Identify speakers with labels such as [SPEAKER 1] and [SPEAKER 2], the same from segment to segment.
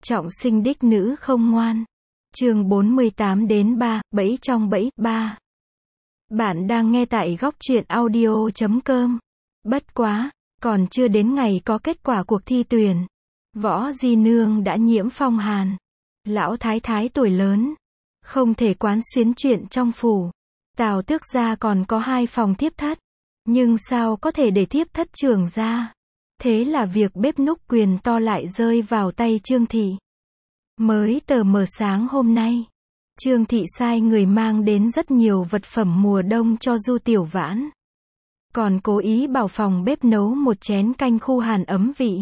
[SPEAKER 1] Trọng sinh đích nữ không ngoan. Chương 48-3, bẫy trong bẫy, 3. Bạn đang nghe tại góc truyện audio.com. Bất quá, còn chưa đến ngày có kết quả cuộc thi tuyển, Võ Di Nương đã nhiễm phong hàn. Lão thái thái tuổi lớn, không thể quán xuyến chuyện trong phủ. Tào tước gia còn có 2 phòng thiếp thất, nhưng sao có thể để thiếp thất trưởng ra. Thế là việc bếp núc quyền to lại rơi vào tay Trương Thị. Mới tờ mờ sáng hôm nay, Trương Thị sai người mang đến rất nhiều vật phẩm mùa đông cho Du Tiểu Vãn. Còn cố ý bảo phòng bếp nấu một chén canh khu hàn ấm vị.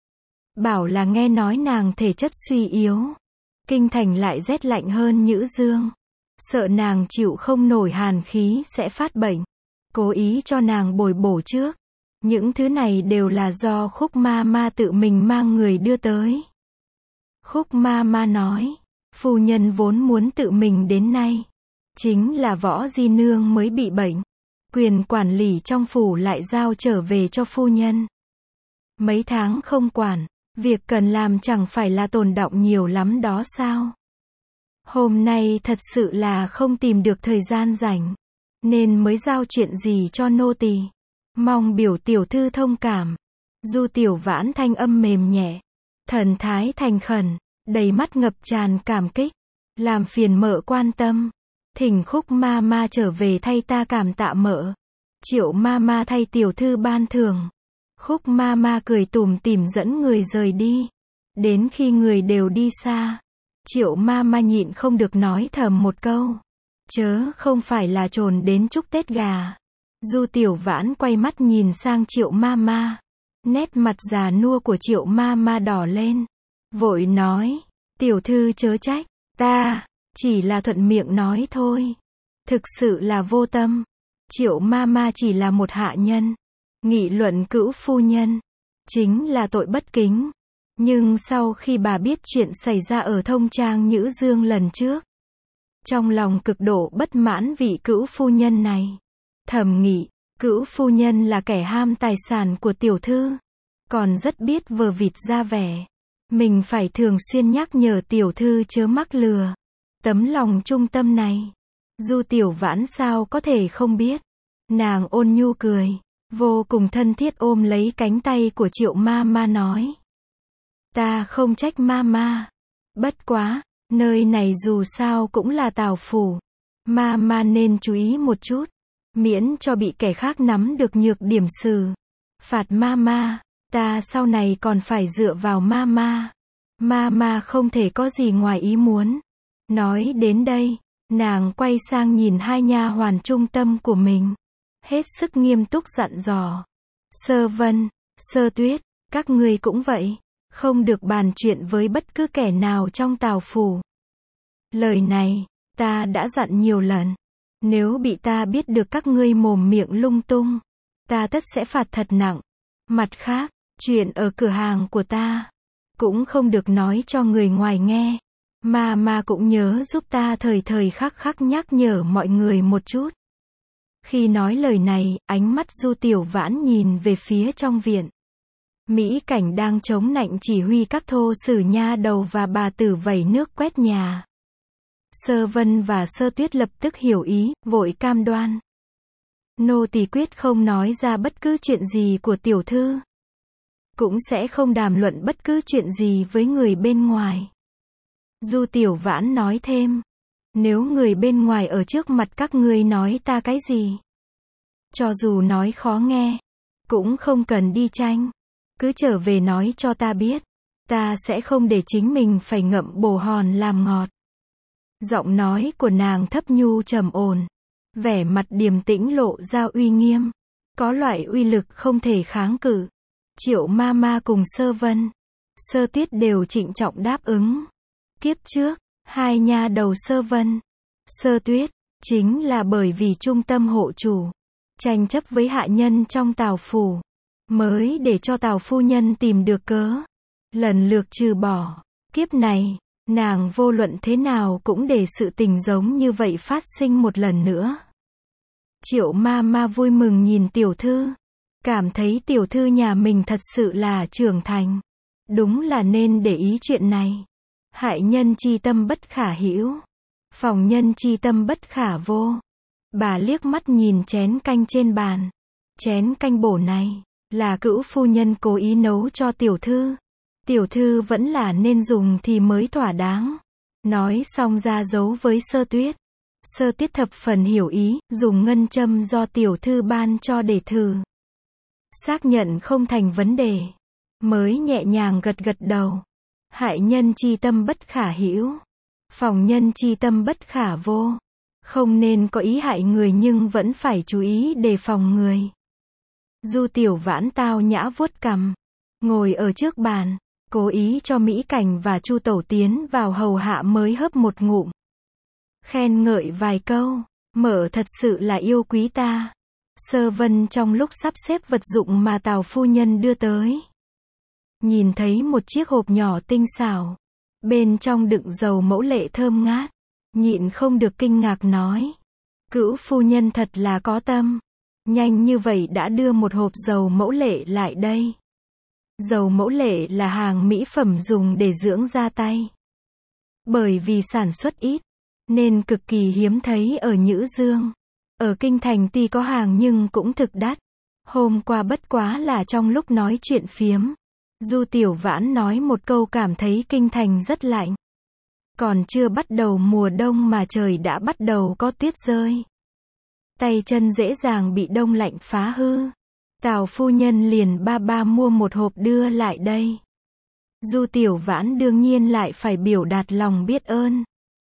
[SPEAKER 1] Bảo là nghe nói nàng thể chất suy yếu. Kinh thành lại rét lạnh hơn Nhữ Dương. Sợ nàng chịu không nổi hàn khí sẽ phát bệnh. Cố ý cho nàng bồi bổ trước. Những thứ này đều là do Khúc Ma tự mình mang người đưa tới. Khúc Ma nói, phu nhân vốn muốn tự mình đến nay. Chính là Võ Di Nương mới bị bệnh. Quyền quản lý trong phủ lại giao trở về cho phu nhân. Mấy tháng không quản, việc cần làm chẳng phải là tồn đọng nhiều lắm đó sao? Hôm nay thật sự là không tìm được thời gian rảnh, nên mới giao chuyện gì cho nô tỳ. Mong biểu tiểu thư thông cảm. Du Tiểu Vãn thanh âm mềm nhẹ, thần thái thành khẩn, đầy mắt ngập tràn cảm kích. Làm phiền mợ quan tâm. Thỉnh Khúc Ma trở về thay ta cảm tạ mợ. Triệu Ma thay tiểu thư ban thưởng. Khúc Ma cười tủm tỉm dẫn người rời đi. Đến khi người đều đi xa, Triệu Ma nhịn không được nói thầm một câu. Chớ không phải là trồn đến chúc Tết gà. Du Tiểu Vãn quay mắt nhìn sang Triệu Ma. Nét mặt già nua của Triệu Ma đỏ lên. Vội nói, tiểu thư chớ trách, ta chỉ là thuận miệng nói thôi. Thực sự là vô tâm. Triệu Ma chỉ là một hạ nhân. Nghị luận cữu phu nhân chính là tội bất kính. Nhưng sau khi bà biết chuyện xảy ra ở Thông Trang Nhữ Dương lần trước, trong lòng cực độ bất mãn vị cữu phu nhân này. Thầm nghĩ, cữu phu nhân là kẻ ham tài sản của tiểu thư, còn rất biết vờ vịt ra vẻ. Mình phải thường xuyên nhắc nhở tiểu thư chớ mắc lừa. Tấm lòng trung tâm này, Du Tiểu Vãn sao có thể không biết. Nàng ôn nhu cười, vô cùng thân thiết ôm lấy cánh tay của Triệu Ma nói. Ta không trách Ma. Bất quá, nơi này dù sao cũng là Tào phủ. Ma nên chú ý một chút, miễn cho bị kẻ khác nắm được nhược điểm xử phạt Ma. Ta sau này còn phải dựa vào Ma. Ma không thể có gì ngoài ý muốn. Nói đến đây, nàng quay sang nhìn 2 nha hoàn trung tâm của mình, hết sức nghiêm túc dặn dò. Sơ Vân, Sơ Tuyết, các ngươi cũng vậy, không được bàn chuyện với bất cứ kẻ nào trong Tào phủ. Lời này, ta đã dặn nhiều lần. Nếu bị ta biết được các ngươi mồm miệng lung tung, ta tất sẽ phạt thật nặng. Mặt khác, chuyện ở cửa hàng của ta cũng không được nói cho người ngoài nghe. Ma cũng nhớ giúp ta thời khắc nhắc nhở mọi người một chút. Khi nói lời này, ánh mắt Du Tiểu Vãn nhìn về phía trong viện. Mỹ Cảnh đang chống nạnh chỉ huy các thô sử nha đầu và bà tử vẩy nước quét nhà. Sơ Vân và Sơ Tuyết lập tức hiểu ý, vội cam đoan. Nô tỳ quyết không nói ra bất cứ chuyện gì của tiểu thư. Cũng sẽ không đàm luận bất cứ chuyện gì với người bên ngoài. Du Tiểu Vãn nói thêm. Nếu người bên ngoài ở trước mặt các ngươi nói ta cái gì, cho dù nói khó nghe, cũng không cần đi tranh. Cứ trở về nói cho ta biết. Ta sẽ không để chính mình phải ngậm bồ hòn làm ngọt. Giọng nói của nàng thấp nhu trầm ổn, vẻ mặt điềm tĩnh lộ ra uy nghiêm, có loại uy lực không thể kháng cự. Triệu Ma cùng Sơ Vân, Sơ Tuyết đều trịnh trọng đáp ứng. Kiếp trước, 2 nha đầu Sơ Vân, Sơ Tuyết, chính là bởi vì trung tâm hộ chủ, tranh chấp với hạ nhân trong Tào phủ, mới để cho Tào phu nhân tìm được cớ, lần lượt trừ bỏ. Kiếp này, nàng vô luận thế nào cũng để sự tình giống như vậy phát sinh một lần nữa. Triệu Ma vui mừng nhìn tiểu thư, cảm thấy tiểu thư nhà mình thật sự là trưởng thành. Đúng là nên để ý chuyện này. Hại nhân chi tâm bất khả hữu, phòng nhân chi tâm bất khả vô. Bà liếc mắt nhìn chén canh trên bàn. Chén canh bổ này, là cữu phu nhân cố ý nấu cho tiểu thư. Tiểu thư vẫn là nên dùng thì mới thỏa đáng. Nói xong ra dấu với Sơ Tuyết. Sơ Tuyết thập phần hiểu ý, dùng ngân châm do tiểu thư ban cho để thử. Xác nhận không thành vấn đề, mới nhẹ nhàng gật gật đầu. Hại nhân chi tâm bất khả hữu, phòng nhân chi tâm bất khả vô. Không nên có ý hại người nhưng vẫn phải chú ý đề phòng người. Du Tiểu Vãn tao nhã vuốt cằm, ngồi ở trước bàn, cố ý cho Mỹ Cảnh và Chu Tẩu tiến vào hầu hạ mới hớp một ngụm. Khen ngợi vài câu, mợ thật sự là yêu quý ta. Sơ Vân trong lúc sắp xếp vật dụng mà Tào phu nhân đưa tới, nhìn thấy một chiếc hộp nhỏ tinh xảo, bên trong đựng dầu mẫu lệ thơm ngát, nhịn không được kinh ngạc nói. Cữu phu nhân thật là có tâm, nhanh như vậy đã đưa một hộp dầu mẫu lệ lại đây. Dầu mẫu lệ là hàng mỹ phẩm dùng để dưỡng da tay. Bởi vì sản xuất ít, nên cực kỳ hiếm thấy ở Nhữ Dương. Ở Kinh Thành tuy có hàng nhưng cũng thực đắt. Hôm qua bất quá là trong lúc nói chuyện phiếm, Du Tiểu Vãn nói một câu cảm thấy Kinh Thành rất lạnh. Còn chưa bắt đầu mùa đông mà trời đã bắt đầu có tuyết rơi. Tay chân dễ dàng bị đông lạnh phá hư. Tào phu nhân liền ba mua một hộp đưa lại đây. Du Tiểu Vãn đương nhiên lại phải biểu đạt lòng biết ơn.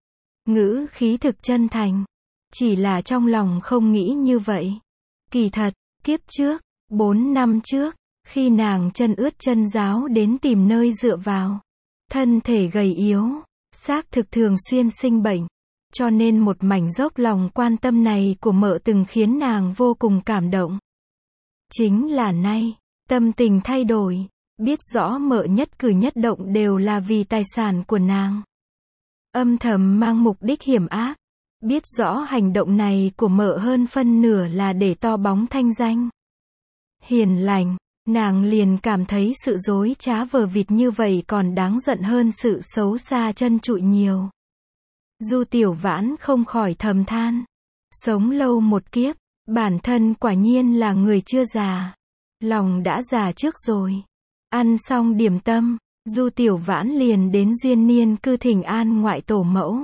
[SPEAKER 1] Ngữ khí thực chân thành. Chỉ là trong lòng không nghĩ như vậy. Kỳ thật, kiếp trước, 4 năm trước, khi nàng chân ướt chân ráo đến tìm nơi dựa vào, thân thể gầy yếu, xác thực thường xuyên sinh bệnh, cho nên một mảnh dốc lòng quan tâm này của mợ từng khiến nàng vô cùng cảm động. Chính là nay, tâm tình thay đổi, biết rõ mợ nhất cử nhất động đều là vì tài sản của nàng. Âm thầm mang mục đích hiểm ác, biết rõ hành động này của mợ hơn phân nửa là để to bóng thanh danh. Hiền lành, nàng liền cảm thấy sự dối trá vờ vịt như vậy còn đáng giận hơn sự xấu xa chân trụi nhiều. Du Tiểu Vãn không khỏi thầm than. Sống lâu một kiếp, bản thân quả nhiên là người chưa già. Lòng đã già trước rồi. Ăn xong điểm tâm, Du Tiểu Vãn liền đến Duyên Niên cư thỉnh an ngoại tổ mẫu.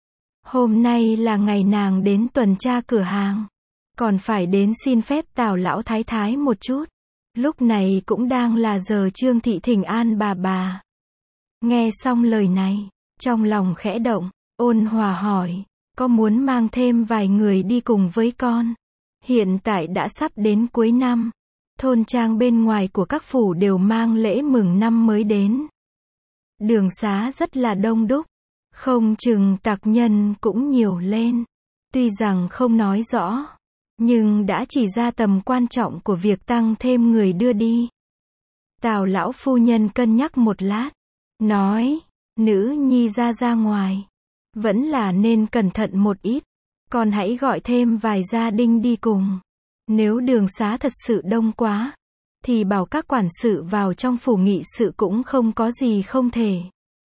[SPEAKER 1] Hôm nay là ngày nàng đến tuần tra cửa hàng, còn phải đến xin phép Tào lão thái thái một chút. Lúc này cũng đang là giờ Trương thị thỉnh an bà. Nghe xong lời này, trong lòng khẽ động, ôn hòa hỏi, có muốn mang thêm vài người đi cùng với con? Hiện tại đã sắp đến cuối năm, thôn trang bên ngoài của các phủ đều mang lễ mừng năm mới đến. Đường xá rất là đông đúc, không chừng tặc nhân cũng nhiều lên. Tuy rằng không nói rõ, nhưng đã chỉ ra tầm quan trọng của việc tăng thêm người đưa đi. Tào lão phu nhân cân nhắc một lát, nói, nữ nhi ra ngoài, vẫn là nên cẩn thận một ít, còn hãy gọi thêm vài gia đình đi cùng. Nếu đường xá thật sự đông quá, thì bảo các quản sự vào trong phủ nghị sự cũng không có gì không thể.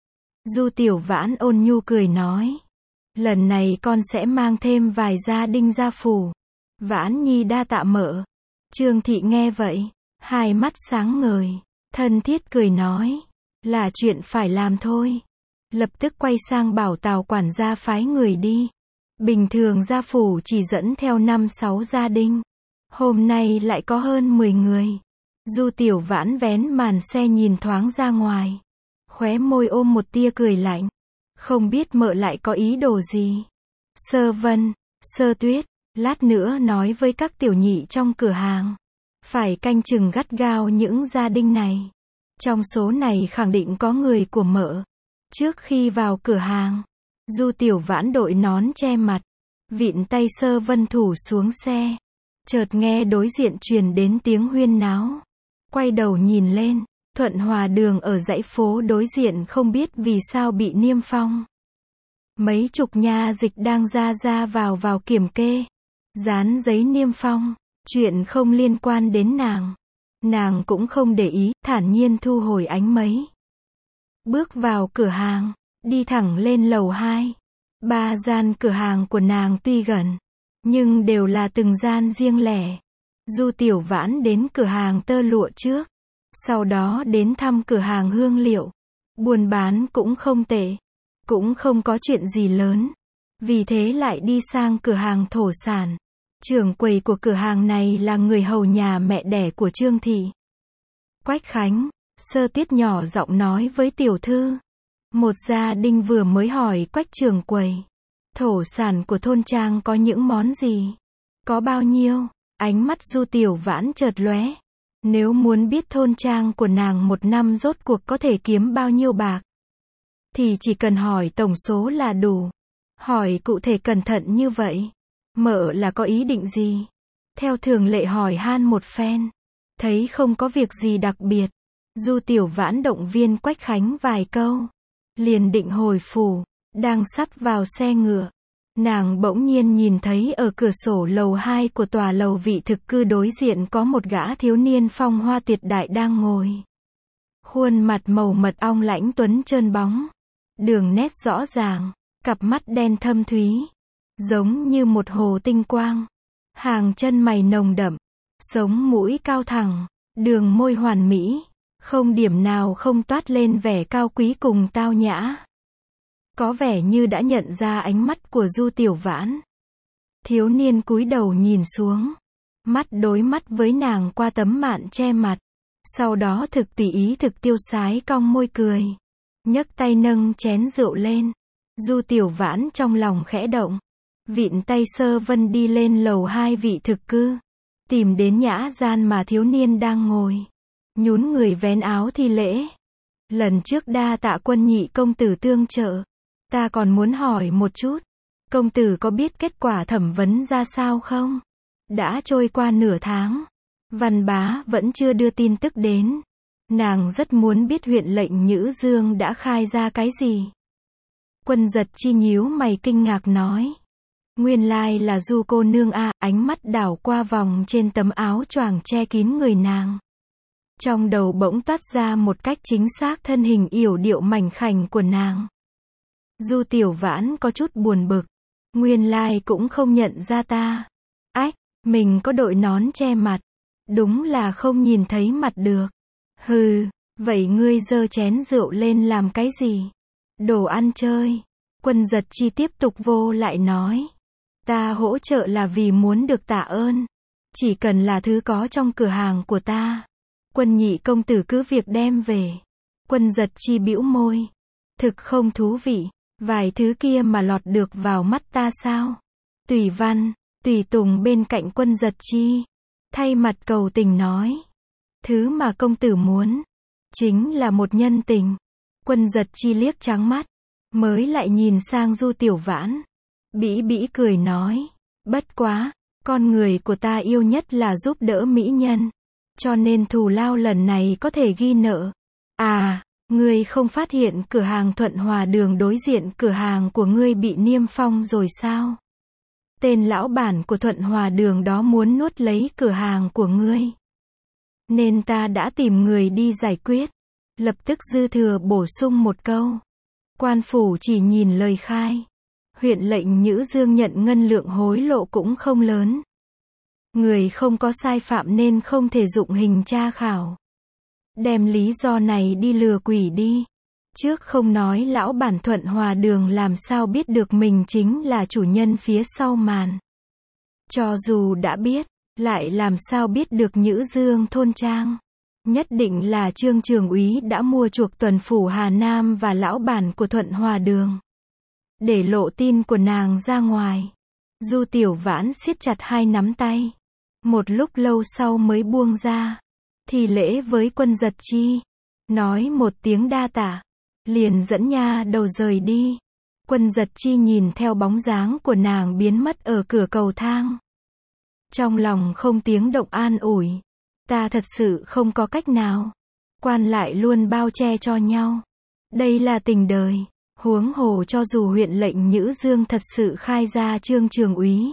[SPEAKER 1] Du Tiểu Vãn ôn nhu cười nói, lần này con sẽ mang thêm vài gia đình ra phủ. Vãn nhi đa tạ mợ. Trương thị nghe vậy, hai mắt sáng ngời, thân thiết cười nói, là chuyện phải làm thôi. Lập tức quay sang bảo Tào quản gia phái người đi. Bình thường gia phủ chỉ dẫn theo 5-6 gia đình. Hôm nay lại có hơn 10 người. Du Tiểu Vãn vén màn xe nhìn thoáng ra ngoài, khóe môi ôm một tia cười lạnh. Không biết mợ lại có ý đồ gì. Sơ Vân, Sơ Tuyết, lát nữa nói với các tiểu nhị trong cửa hàng, phải canh chừng gắt gao những gia đình này. Trong số này khẳng định có người của mợ. Trước khi vào cửa hàng, Du Tiểu Vãn đội nón che mặt, vịn tay Sơ Vân thủ xuống xe. Chợt nghe đối diện truyền đến tiếng huyên náo. Quay đầu nhìn lên, Thuận Hòa đường ở dãy phố đối diện không biết vì sao bị niêm phong. Mấy chục nha dịch đang ra vào kiểm kê, dán giấy niêm phong, chuyện không liên quan đến nàng. Nàng cũng không để ý, thản nhiên thu hồi ánh mấy. Bước vào cửa hàng, đi thẳng lên lầu 2. 3 gian cửa hàng của nàng tuy gần, nhưng đều là từng gian riêng lẻ. Du Tiểu Vãn đến cửa hàng tơ lụa trước, sau đó đến thăm cửa hàng hương liệu. Buôn bán cũng không tệ, cũng không có chuyện gì lớn. Vì thế lại đi sang cửa hàng thổ sản. Trưởng quầy của cửa hàng này là người hầu nhà mẹ đẻ của Trương thị. Quách Khánh, Sơ Tiết nhỏ giọng nói với tiểu thư. Một gia đình vừa mới hỏi Quách trưởng quầy, thổ sản của thôn trang có những món gì? Có bao nhiêu? Ánh mắt Du Tiểu Vãn chợt lóe. Nếu muốn biết thôn trang của nàng một năm rốt cuộc có thể kiếm bao nhiêu bạc, thì chỉ cần hỏi tổng số là đủ. Hỏi cụ thể cẩn thận như vậy, mợ là có ý định gì? Theo thường lệ hỏi han một phen, thấy không có việc gì đặc biệt, Du Tiểu Vãn động viên Quách Khánh vài câu, liền định hồi phủ. Đang sắp vào xe ngựa, nàng bỗng nhiên nhìn thấy ở cửa sổ lầu 2 của tòa lầu vị thực cư đối diện có một gã thiếu niên phong hoa tuyệt đại đang ngồi. Khuôn mặt màu mật ong lãnh tuấn trơn bóng, đường nét rõ ràng, cặp mắt đen thâm thúy, giống như một hồ tinh quang. Hàng chân mày nồng đậm, sống mũi cao thẳng, đường môi hoàn mỹ, không điểm nào không toát lên vẻ cao quý cùng tao nhã. Có vẻ như đã nhận ra ánh mắt của Du Tiểu Vãn. Thiếu niên cúi đầu nhìn xuống, mắt đối mắt với nàng qua tấm mạn che mặt. Sau đó thực tùy ý thực tiêu sái cong môi cười, nhấc tay nâng chén rượu lên. Du Tiểu Vãn trong lòng khẽ động, vịn tay Sơ Vân đi lên lầu 2 vị thực cư, tìm đến nhã gian mà thiếu niên đang ngồi, nhún người vén áo thi lễ. Lần trước đa tạ Quân nhị công tử tương trợ, ta còn muốn hỏi một chút, công tử có biết kết quả thẩm vấn ra sao không? Đã trôi qua nửa tháng, Văn Bá vẫn chưa đưa tin tức đến. Nàng rất muốn biết huyện lệnh Nhữ Dương đã khai ra cái gì. Quân Giật Chi nhíu mày kinh ngạc nói. Nguyên lai là Du cô nương a. Ánh mắt đảo qua vòng trên tấm áo choàng che kín người nàng. Trong đầu bỗng toát ra một cách chính xác thân hình yểu điệu mảnh khảnh của nàng. Du Tiểu Vãn có chút buồn bực. Nguyên lai cũng không nhận ra ta. Ách, mình có đội nón che mặt. Đúng là không nhìn thấy mặt được. Hừ, vậy ngươi giơ chén rượu lên làm cái gì? Đồ ăn chơi. Quân Giật Chi tiếp tục vô lại nói. Ta hỗ trợ là vì muốn được tạ ơn. Chỉ cần là thứ có trong cửa hàng của ta, Quân nhị công tử cứ việc đem về. Quân Giật Chi bĩu môi. Thực không thú vị. Vài thứ kia mà lọt được vào mắt ta sao? Tùy Văn, Tùy Tùng bên cạnh Quân Giật Chi, thay mặt cầu tình nói. Thứ mà công tử muốn, chính là một nhân tình. Quân Giật Chi liếc trắng mắt, mới lại nhìn sang Du Tiểu Vãn. Bĩ bĩ cười nói. Bất quá, con người của ta yêu nhất là giúp đỡ mỹ nhân. Cho nên thù lao lần này có thể ghi nợ. À, ngươi không phát hiện cửa hàng Thuận Hòa Đường đối diện cửa hàng của ngươi bị niêm phong rồi sao? Tên lão bản của Thuận Hòa Đường đó muốn nuốt lấy cửa hàng của ngươi. Nên ta đã tìm người đi giải quyết. Lập tức dư thừa bổ sung một câu. Quan phủ chỉ nhìn lời khai. Huyện lệnh Nhữ Dương nhận ngân lượng hối lộ cũng không lớn. Người không có sai phạm nên không thể dụng hình tra khảo. Đem lý do này đi lừa quỷ đi. Trước không nói lão bản Thuận Hòa Đường làm sao biết được mình chính là chủ nhân phía sau màn. Cho dù đã biết, lại làm sao biết được Nhữ Dương thôn trang. Nhất định là Trương Trường úy đã mua chuộc tuần phủ Hà Nam và lão bản của Thuận Hòa Đường, để lộ tin của nàng ra ngoài. Du Tiểu Vãn siết chặt hai nắm tay. Một lúc lâu sau mới buông ra. Thì lễ với Quân Giật Chi. Nói một tiếng đa tạ. Liền dẫn nha đầu rời đi. Quân Giật Chi nhìn theo bóng dáng của nàng biến mất ở cửa cầu thang. Trong lòng không tiếng động an ủi. Ta thật sự không có cách nào. Quan lại luôn bao che cho nhau. Đây là tình đời. Huống hồ cho dù huyện lệnh Nhữ Dương thật sự khai ra Trương Trường úy,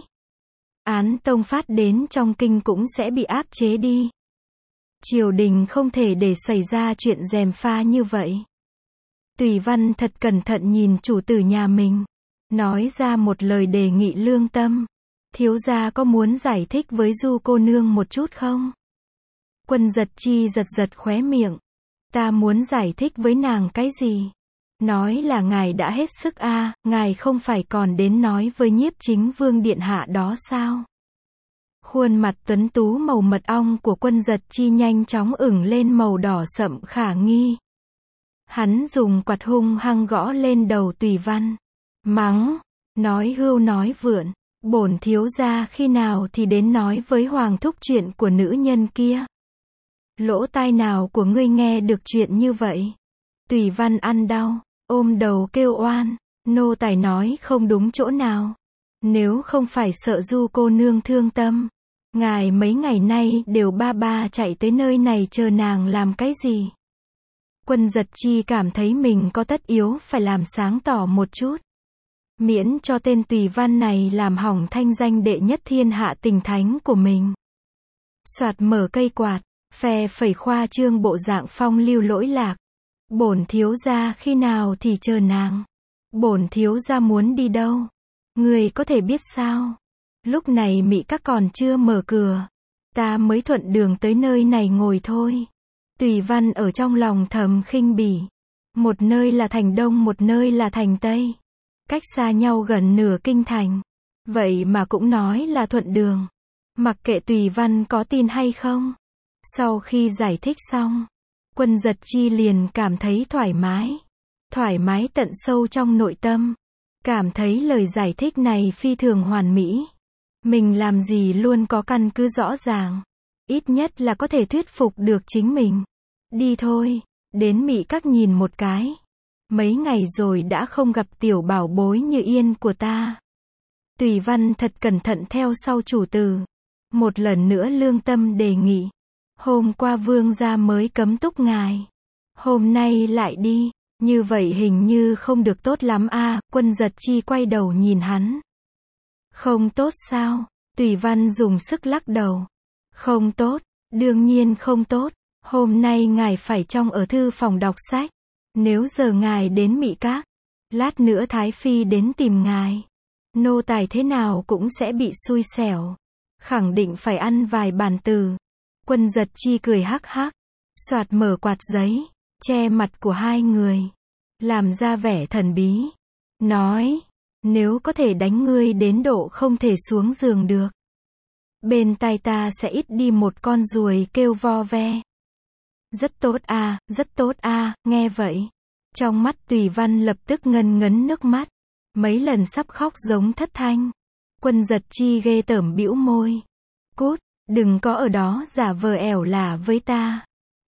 [SPEAKER 1] án tông phát đến trong kinh cũng sẽ bị áp chế đi. Triều đình không thể để xảy ra chuyện gièm pha như vậy. Tùy Văn thật cẩn thận nhìn chủ tử nhà mình, nói ra một lời đề nghị lương tâm. Thiếu gia có muốn giải thích với Du cô nương một chút không? Quân Giật Chi giật giật khóe miệng. Ta muốn giải thích với nàng cái gì? Nói là ngài đã hết sức a, ngài không phải còn đến nói với Nhiếp Chính Vương điện hạ đó sao? Khuôn mặt tuấn tú màu mật ong của Quân Giật Chi nhanh chóng ửng lên màu đỏ sậm khả nghi. Hắn dùng quạt hung hăng gõ lên đầu Tùy Văn. Mắng, nói hưu nói vượn, bổn thiếu gia khi nào thì đến nói với hoàng thúc chuyện của nữ nhân kia. Lỗ tai nào của ngươi nghe được chuyện như vậy? Tùy Văn ăn đau, ôm đầu kêu oan, nô tài nói không đúng chỗ nào. Nếu không phải sợ Du cô nương thương tâm, ngài mấy ngày nay đều ba ba chạy tới nơi này chờ nàng làm cái gì? Quân Giật Chi cảm thấy mình có tất yếu phải làm sáng tỏ một chút. Miễn cho tên Tùy Văn này làm hỏng thanh danh đệ nhất thiên hạ tình thánh của mình. Soạt mở cây quạt, phe phẩy khoa trương bộ dạng phong lưu lỗi lạc. Bổn thiếu gia khi nào thì chờ nàng? Bổn thiếu gia muốn đi đâu? Người có thể biết sao? Lúc này Mỹ các còn chưa mở cửa. Ta mới thuận đường tới nơi này ngồi thôi. Tùy Văn ở trong lòng thầm khinh bỉ. Một nơi là thành Đông, một nơi là thành Tây. Cách xa nhau gần nửa kinh thành. Vậy mà cũng nói là thuận đường. Mặc kệ Tùy Văn có tin hay không. Sau khi giải thích xong, Quân Giật Chi liền cảm thấy thoải mái. Thoải mái tận sâu trong nội tâm. Cảm thấy lời giải thích này phi thường hoàn mỹ. Mình làm gì luôn có căn cứ rõ ràng. Ít nhất là có thể thuyết phục được chính mình. Đi thôi, đến Mỹ các nhìn một cái. Mấy ngày rồi đã không gặp tiểu bảo bối như Yên của ta. Tùy Văn thật cẩn thận theo sau chủ tử. Một lần nữa lương tâm đề nghị. Hôm qua vương gia mới cấm túc ngài. Hôm nay lại đi. Như vậy hình như không được tốt lắm a. Quân Giật Chi quay đầu nhìn hắn. Không tốt sao? Tùy Văn dùng sức lắc đầu. Không tốt, đương nhiên không tốt. Hôm nay ngài phải trong ở thư phòng đọc sách. Nếu giờ ngài đến Mỹ Các, lát nữa Thái Phi đến tìm ngài. Nô tài thế nào cũng sẽ bị xui xẻo. Khẳng định phải ăn vài bàn từ. Quân Giật Chi cười hắc hắc. Soạt mở quạt giấy, che mặt của hai người. Làm ra vẻ thần bí. Nói, nếu có thể đánh ngươi đến độ không thể xuống giường được. Bên tai ta sẽ ít đi một con ruồi kêu vo ve. Rất tốt a, rất tốt a, nghe vậy. Trong mắt Tùy Văn lập tức ngân ngấn nước mắt. Mấy lần sắp khóc giống thất thanh. Quân Giật Chi ghê tởm bĩu môi. Cút, đừng có ở đó giả vờ ẻo lả với ta.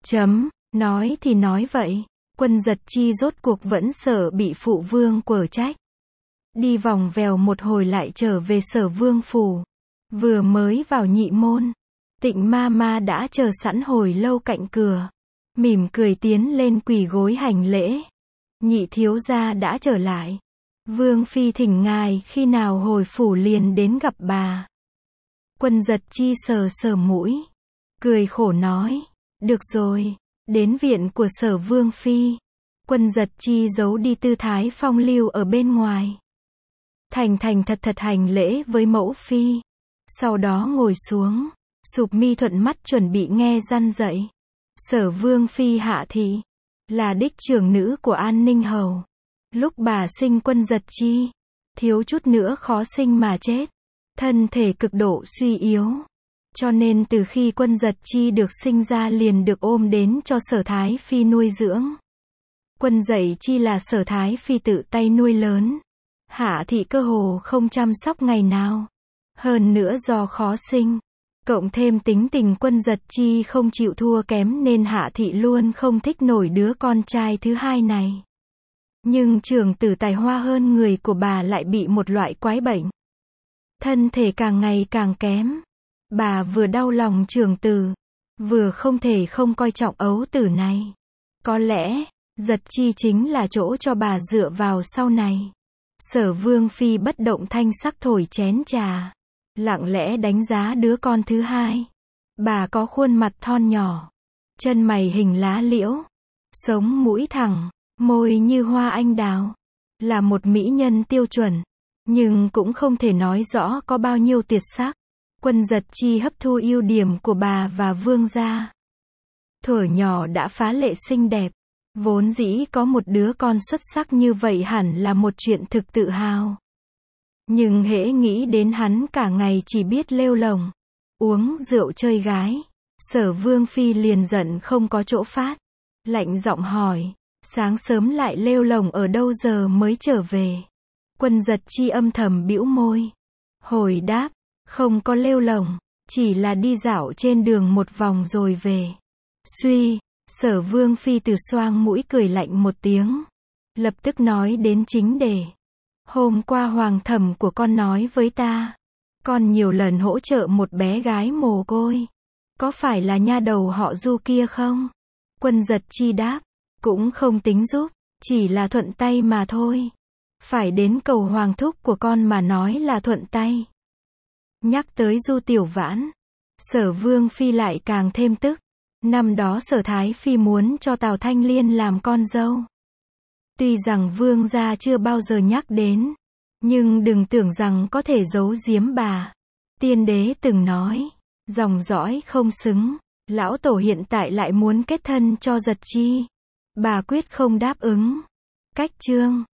[SPEAKER 1] Nói thì nói vậy. Quân Giật Chi rốt cuộc vẫn sợ bị phụ vương quở trách. Đi vòng vèo một hồi lại trở về Sở Vương phủ. Vừa mới vào nhị môn, Tịnh ma ma đã chờ sẵn hồi lâu cạnh cửa. Mỉm cười tiến lên quỳ gối hành lễ. Nhị thiếu gia đã trở lại. Vương phi thỉnh ngài khi nào hồi phủ liền đến gặp bà. Quân Giật Chi sờ sờ mũi. Cười khổ nói. Được rồi, đến viện của Sở Vương phi. Quân Giật Chi giấu đi tư thái phong lưu ở bên ngoài. Thành thật thật hành lễ với mẫu phi. Sau đó ngồi xuống, sụp mi thuận mắt chuẩn bị nghe răn dạy. Sở Vương phi hạ thị, là đích trưởng nữ của An Ninh hầu. Lúc bà sinh Quân Giật Chi, thiếu chút nữa khó sinh mà chết. Thân thể cực độ suy yếu. Cho nên từ khi Quân Giật Chi được sinh ra liền được ôm đến cho Sở Thái phi nuôi dưỡng. Quân Dậy Chi là Sở Thái phi tự tay nuôi lớn. Hạ thị cơ hồ không chăm sóc ngày nào. Hơn nữa do khó sinh, cộng thêm tính tình Quân Giật Chi không chịu thua kém nên Hạ thị luôn không thích nổi đứa con trai thứ hai này. Nhưng trưởng tử tài hoa hơn người của bà lại bị một loại quái bệnh. Thân thể càng ngày càng kém. Bà vừa đau lòng trưởng tử, vừa không thể không coi trọng ấu tử này. Có lẽ, Giật Chi chính là chỗ cho bà dựa vào sau này. Sở Vương phi bất động thanh sắc thổi chén trà, lặng lẽ đánh giá đứa con thứ hai. Bà có khuôn mặt thon nhỏ, chân mày hình lá liễu, sống mũi thẳng, môi như hoa anh đào, là một mỹ nhân tiêu chuẩn, nhưng cũng không thể nói rõ có bao nhiêu tuyệt sắc. Quân Giật Chi hấp thu ưu điểm của bà và Vương gia. Thuở nhỏ đã phá lệ xinh đẹp, vốn dĩ có một đứa con xuất sắc như vậy hẳn là một chuyện thực tự hào. Nhưng hễ nghĩ đến hắn cả ngày chỉ biết lêu lổng, uống rượu chơi gái, Sở Vương phi liền giận không có chỗ phát, lạnh giọng hỏi, sáng sớm lại lêu lổng ở đâu giờ mới trở về? Quân Giật Chi âm thầm bĩu môi, hồi đáp, không có lêu lổng, chỉ là đi dạo trên đường một vòng rồi về. Suy, Sở Vương phi từ xoang mũi cười lạnh một tiếng, lập tức nói đến chính đề. Hôm qua hoàng thẩm của con nói với ta, con nhiều lần hỗ trợ một bé gái mồ côi. Có phải là nha đầu họ Du kia không? Quân Giật Chi đáp, cũng không tính giúp, chỉ là thuận tay mà thôi. Phải đến cầu hoàng thúc của con mà nói là thuận tay. Nhắc tới Du Tiểu Vãn, Sở Vương phi lại càng thêm tức. Năm đó Sở Thái phi muốn cho Tào Thanh Liên làm con dâu. Tuy rằng Vương gia chưa bao giờ nhắc đến, nhưng đừng tưởng rằng có thể giấu giếm bà. Tiên đế từng nói, dòng dõi không xứng, lão tổ hiện tại lại muốn kết thân cho Giật Chi. Bà quyết không đáp ứng. Cách chương